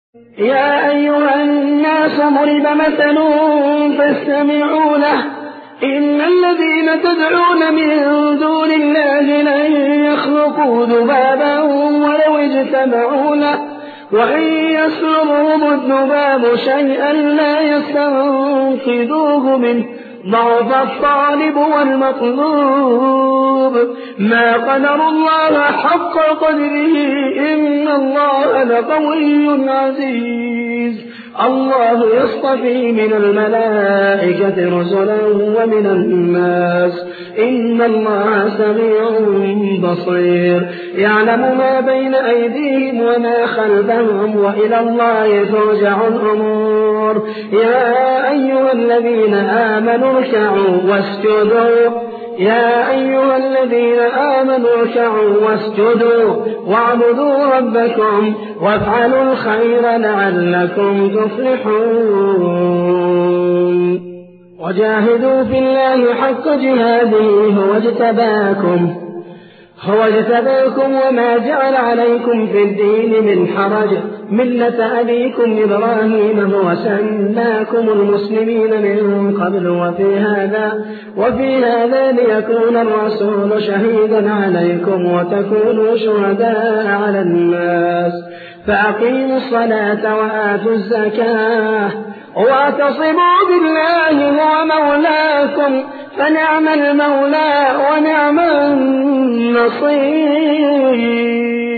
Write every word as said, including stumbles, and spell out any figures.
يا أيها الناس ضرب مثل فاستمعوا له إن الذين تدعون من دون الله لن يخلقوا ذبابا ولو اجتمعوا له وإن يسلبهم الذباب شيئا لا يستنقذوه منه ضعف الطالب والمطلوب ما قدر الله حق قدره إن الله لقوي عزيز الله يصطفي من الملائكة رسلا ومن الناس إن الله سميع بصير يعلم ما بين أيديهم وما خلفهم وإلى الله ترجع الأمور يا أيها الذين آمنوا اركعوا واسجدوا يا أيها الذين آمنوا اركعوا واسجدوا واعبدوا ربكم وافعلوا الخير لعلكم تفلحون وجاهدوا في الله حق جهاده هو اجتباكم هو اجتباكم وما جعل عليكم في الدين من حرج ملة أبيكم إبراهيم هو سماكم المسلمين من قبل وفي هذا وفي هذا ليكون الرسول شهيدا عليكم وتكونوا شهداء على الناس فأقيموا الصلاة وآتوا الزكاة واعتصموا بالله هو مولاكم فنعم المولى ونعم النصير